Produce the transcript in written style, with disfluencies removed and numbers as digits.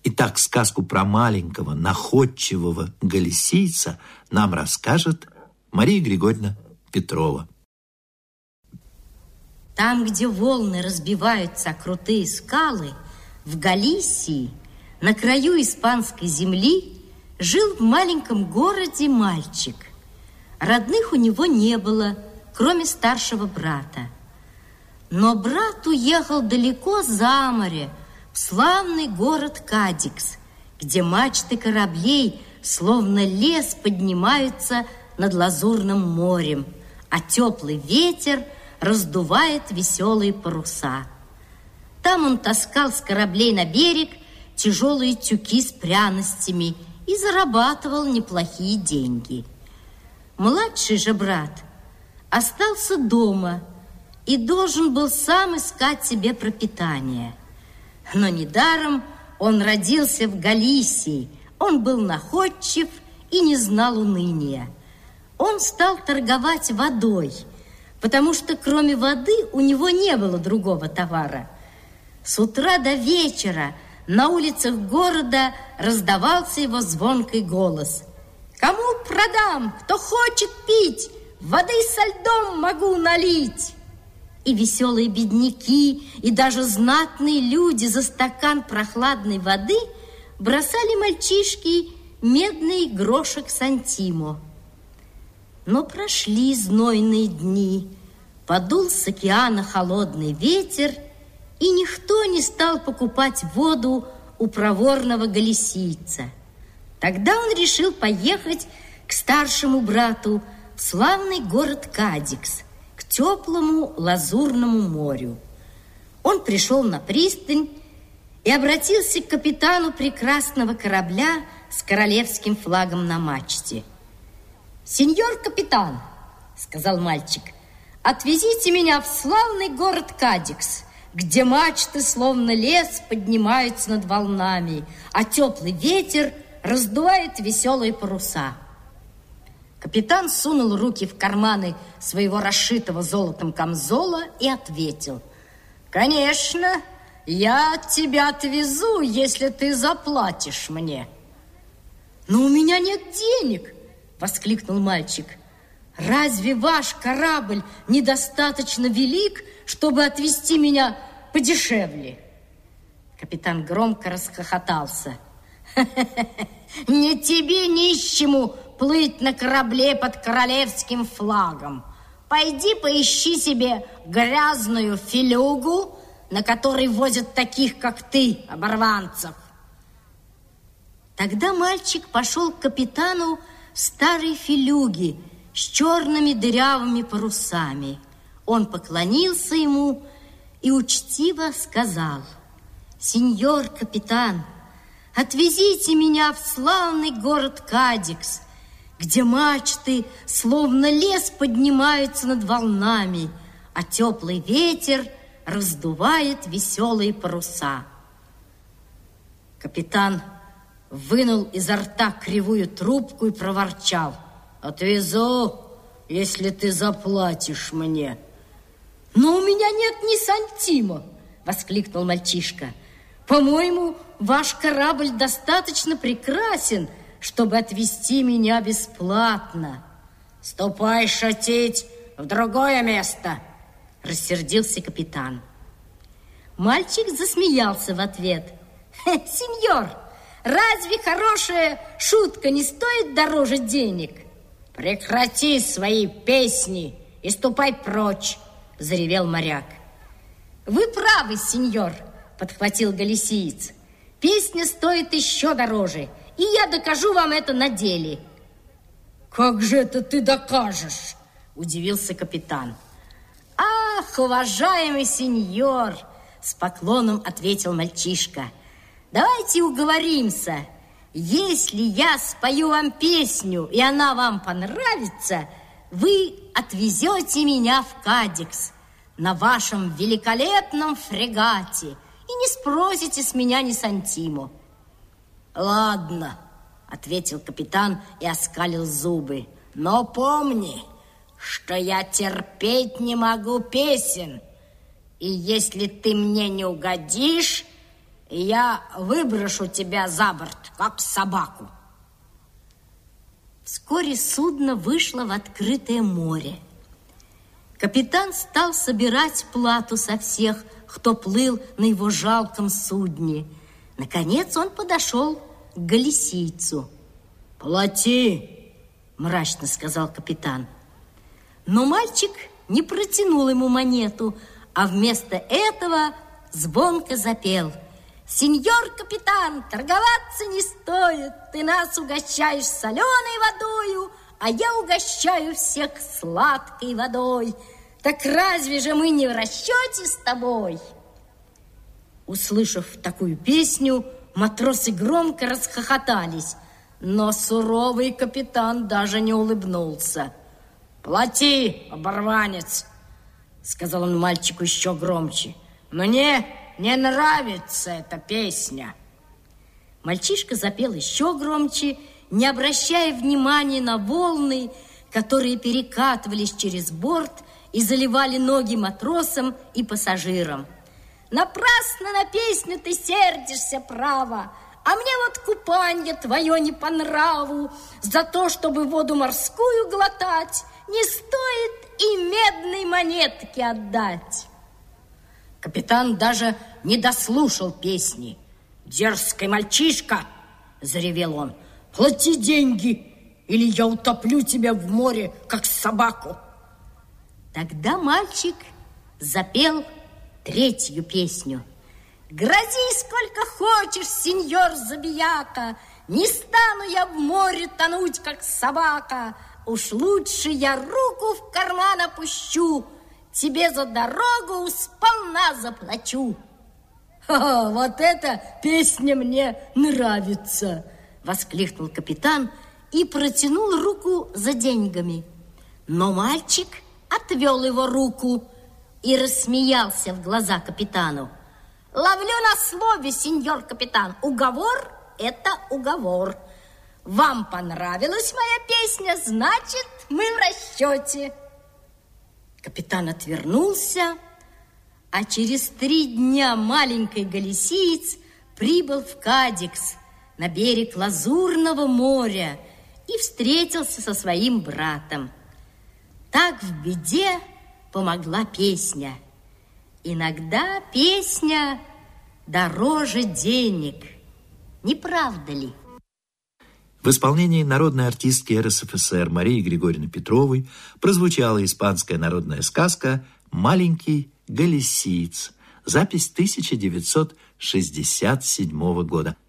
Итак, сказку про маленького, находчивого галисийца нам расскажет Мария Григорьевна Петрова. Там, где волны разбиваются о крутые скалы, в Галисии, на краю испанской земли, жил в маленьком городе мальчик. Родных у него не было, кроме старшего брата. Но брат уехал далеко за море, в славный город Кадикс, где мачты кораблей, словно лес, поднимаются над лазурным морем, а теплый ветер раздувает веселые паруса. Там он таскал с кораблей на берег тяжелые тюки с пряностями и зарабатывал неплохие деньги. Младший же брат остался дома и должен был сам искать себе пропитание. Но недаром он родился в Галисии, он был находчив и не знал уныния. Он стал торговать водой, потому что кроме воды у него не было другого товара. С утра до вечера на улицах города раздавался его звонкий голос. «Кому продам? Кто хочет пить? Воды со льдом могу налить!» И веселые бедняки, и даже знатные люди за стакан прохладной воды бросали мальчишке медный грошек сантимо. Но прошли знойные дни, подул с океана холодный ветер, и никто не стал покупать воду у проворного галисийца. Тогда он решил поехать к старшему брату в славный город Кадикс, к теплому лазурному морю. Он пришел на пристань и обратился к капитану прекрасного корабля с королевским флагом на мачте. «Сеньор капитан, — сказал мальчик, — отвезите меня в славный город Кадикс, где мачты, словно лес, поднимаются над волнами, а теплый ветер раздувает веселые паруса». Капитан сунул руки в карманы своего расшитого золотом камзола и ответил: «Конечно, я тебя отвезу, если ты заплатишь мне». «Но у меня нет денег!» — воскликнул мальчик. «Разве ваш корабль недостаточно велик, чтобы отвезти меня подешевле?» Капитан громко расхохотался. «Не тебе, нищему, плыть на корабле под королевским флагом. Пойди поищи себе грязную филюгу, на которой возят таких, как ты, оборванцев». Тогда мальчик пошел к капитану старой филюги с черными дырявыми парусами. Он поклонился ему и учтиво сказал: «Сеньор капитан, отвезите меня в славный город Кадикс, где мачты, словно лес, поднимаются над волнами, а теплый ветер раздувает веселые паруса». Капитан вынул изо рта кривую трубку и проворчал: «Отвезу, если ты заплатишь мне». «Но у меня нет ни сантима!» — воскликнул мальчишка. «По-моему, ваш корабль достаточно прекрасен, чтобы отвезти меня бесплатно». «Ступай шутить в другое место!» — рассердился капитан. Мальчик засмеялся в ответ. «Сеньор, разве хорошая шутка не стоит дороже денег?» «Прекрати свои песни и ступай прочь!» — заревел моряк. «Вы правы, сеньор!» — подхватил галисиец. «Песня стоит еще дороже, и я докажу вам это на деле». «Как же это ты докажешь?» — удивился капитан. «Ах, уважаемый сеньор!» — с поклоном ответил мальчишка. «Давайте уговоримся. Если я спою вам песню, и она вам понравится, вы отвезете меня в Кадикс на вашем великолепном фрегате и не спросите с меня ни сантиму». «Ладно», — ответил капитан и оскалил зубы. «Но помни, что я терпеть не могу песен, и если ты мне не угодишь, и я выброшу тебя за борт, как собаку. Вскоре судно вышло в открытое море. Капитан стал собирать плату со всех, кто плыл на его жалком судне. Наконец он подошел к галисийцу. «Плати!» – мрачно сказал капитан. Но мальчик не протянул ему монету, а вместо этого звонко запел: «Сеньор капитан, торговаться не стоит, ты нас угощаешь соленой водою, а я угощаю всех сладкой водой. Так разве же мы не в расчете с тобой?» Услышав такую песню, матросы громко расхохотались, но суровый капитан даже не улыбнулся. «Плати, оборванец!» — сказал он мальчику еще громче. «Мне не нравится эта песня». Мальчишка запел еще громче, не обращая внимания на волны, которые перекатывались через борт и заливали ноги матросам и пассажирам. «Напрасно на песню ты сердишься, право, а мне вот купанье твое не по нраву. За то, чтобы воду морскую глотать, не стоит и медной монетки отдать». Капитан даже не дослушал песни. «Дерзкий мальчишка!» – заревел он. «Плати деньги, или я утоплю тебя в море, как собаку!» Тогда мальчик запел третью песню. «Грози сколько хочешь, сеньор забияка, не стану я в море тонуть, как собака. Уж лучше я руку в карман опущу, тебе за дорогу сполна заплачу». «Ха-ха, вот эта песня мне нравится!» — воскликнул капитан и протянул руку за деньгами. Но мальчик отвел его руку и рассмеялся в глаза капитану. «Ловлю на слове, сеньор капитан, уговор – это уговор. Вам понравилась моя песня, значит, мы в расчете». Капитан отвернулся, а через 3 дня маленький галисиец прибыл в Кадикс, на берег Лазурного моря, и встретился со своим братом. Так в беде помогла песня. Иногда песня дороже денег. Не правда ли? В исполнении народной артистки РСФСР Марии Григорьевны Петровой прозвучала испанская народная сказка «Маленький галисиец». Запись 1967 года.